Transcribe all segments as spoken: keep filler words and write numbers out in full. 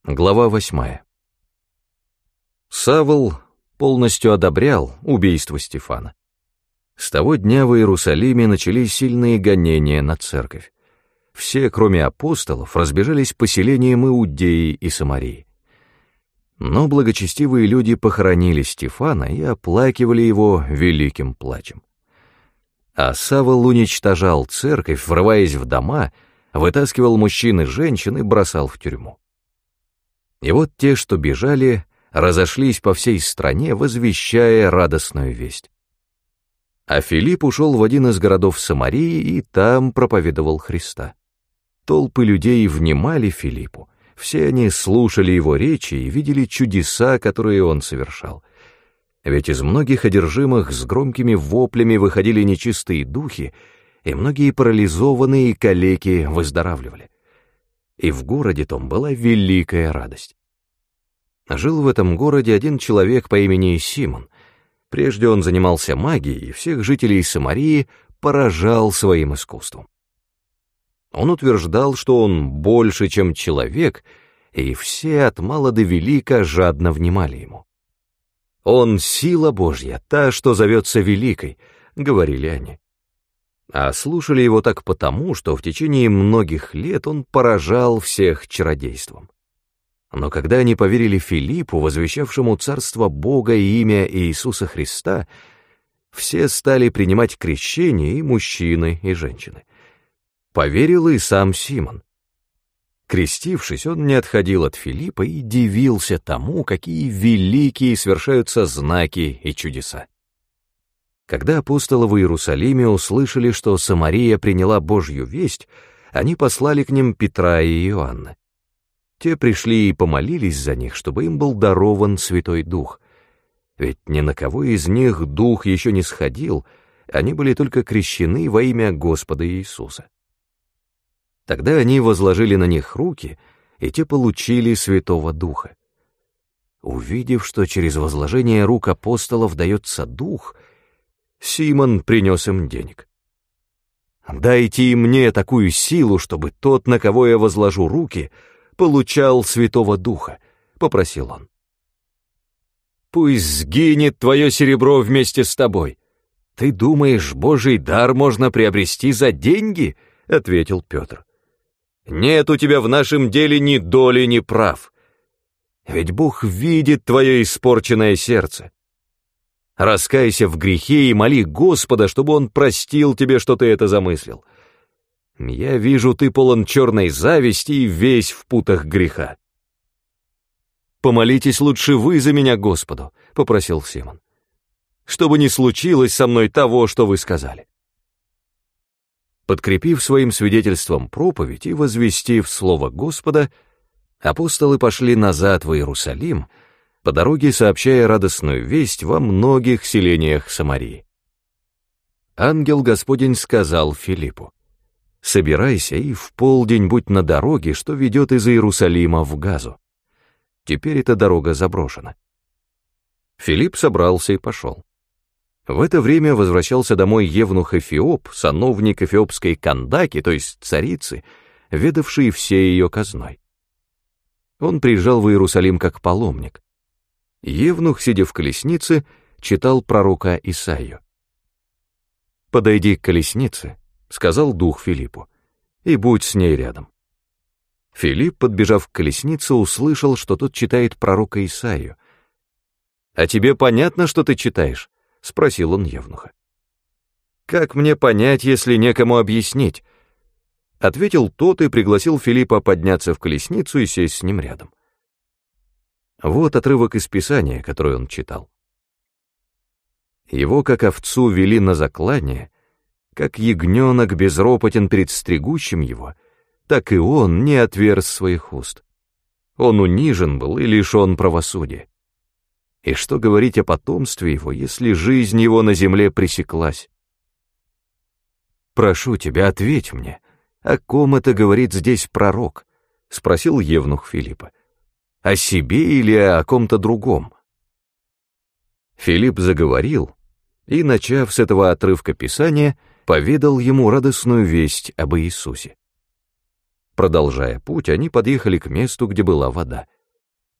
Глава восьмая. Савл полностью одобрял убийство Стефана. С того дня в Иерусалиме начались сильные гонения на церковь. Все, кроме апостолов, разбежались по селениям Иудеи и Самарии. Но благочестивые люди похоронили Стефана и оплакивали его великим плачем. А Савл уничтожал церковь, врываясь в дома, вытаскивал мужчин и женщин и бросал в тюрьму. И вот те, что бежали, разошлись по всей стране, возвещая радостную весть. А Филипп ушел в один из городов Самарии и там проповедовал Христа. Толпы людей внимали Филиппу, все они слушали его речи и видели чудеса, которые он совершал. Ведь из многих одержимых с громкими воплями выходили нечистые духи, и многие парализованные и калеки выздоравливали. И в городе том была великая радость. Жил в этом городе один человек по имени Симон. Прежде он занимался магией и всех жителей Самарии поражал своим искусством. Он утверждал, что он больше, чем человек, и все от мала до велика жадно внимали ему. «Он — сила Божья, та, что зовется великой», — говорили они. А слушали его так потому, что в течение многих лет он поражал всех чародейством. Но когда они поверили Филиппу, возвещавшему царство Бога и имя Иисуса Христа, все стали принимать крещение, и мужчины, и женщины. Поверил и сам Симон. Крестившись, он не отходил от Филиппа и дивился тому, какие великие свершаются знаки и чудеса. Когда апостолы в Иерусалиме услышали, что Самария приняла Божью весть, они послали к ним Петра и Иоанна. Те пришли и помолились за них, чтобы им был дарован Святой Дух. Ведь ни на кого из них Дух еще не сходил, они были только крещены во имя Господа Иисуса. Тогда они возложили на них руки, и те получили Святого Духа. Увидев, что через возложение рук апостолов дается Дух, Симон принес им денег. «Дайте и мне такую силу, чтобы тот, на кого я возложу руки, получал Святого Духа», — попросил он. «Пусть сгинет твое серебро вместе с тобой. Ты думаешь, Божий дар можно приобрести за деньги?» — ответил Петр. «Нет у тебя в нашем деле ни доли, ни прав. Ведь Бог видит твое испорченное сердце. Раскайся в грехе и моли Господа, чтобы Он простил тебе, что ты это замыслил. Я вижу, ты полон черной зависти и весь в путах греха». «Помолитесь лучше вы за меня Господу», — попросил Симон, «чтобы не случилось со мной того, что вы сказали». Подкрепив своим свидетельством проповедь и возвестив слово Господа, апостолы пошли назад в Иерусалим, по дороге сообщая радостную весть во многих селениях Самарии. Ангел Господень сказал Филиппу: «Собирайся и в полдень будь на дороге, что ведет из Иерусалима в Газу. Теперь эта дорога заброшена». Филипп собрался и пошел. В это время возвращался домой евнух Эфиоп, сановник эфиопской Кандаки, то есть царицы, ведавший всей ее казной. Он приезжал в Иерусалим как паломник. Евнух, сидя в колеснице, читал пророка Исаию. «Подойди к колеснице», — сказал дух Филиппу, — «и будь с ней рядом». Филипп, подбежав к колеснице, услышал, что тот читает пророка Исаию. «А тебе понятно, что ты читаешь?» — спросил он евнуха. «Как мне понять, если некому объяснить?» — ответил тот и пригласил Филиппа подняться в колесницу и сесть с ним рядом. Вот отрывок из Писания, который он читал. «Его, как овцу, вели на заклание, как ягненок безропотен перед стригущим его, так и он не отверз своих уст. Он унижен был и лишен правосудия. И что говорить о потомстве его, если жизнь его на земле пресеклась? Прошу тебя, ответь мне, о ком это говорит здесь пророк?» — спросил евнух Филиппа. «О себе или о ком-то другом?» Филипп заговорил и, начав с этого отрывка Писания, поведал ему радостную весть об Иисусе. Продолжая путь, они подъехали к месту, где была вода.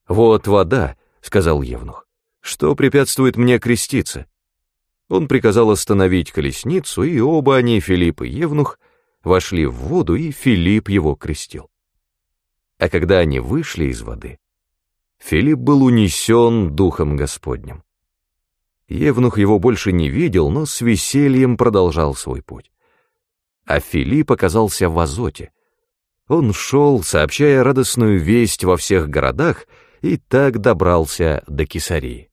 «Вот вода», — сказал евнух, — «что препятствует мне креститься?» Он приказал остановить колесницу, и оба они, Филипп и евнух, вошли в воду, и Филипп его крестил. А когда они вышли из воды, Филипп был унесен Духом Господним. Евнух его больше не видел, но с весельем продолжал свой путь. А Филипп оказался в Азоте. Он шел, сообщая радостную весть во всех городах, и так добрался до Кесарии.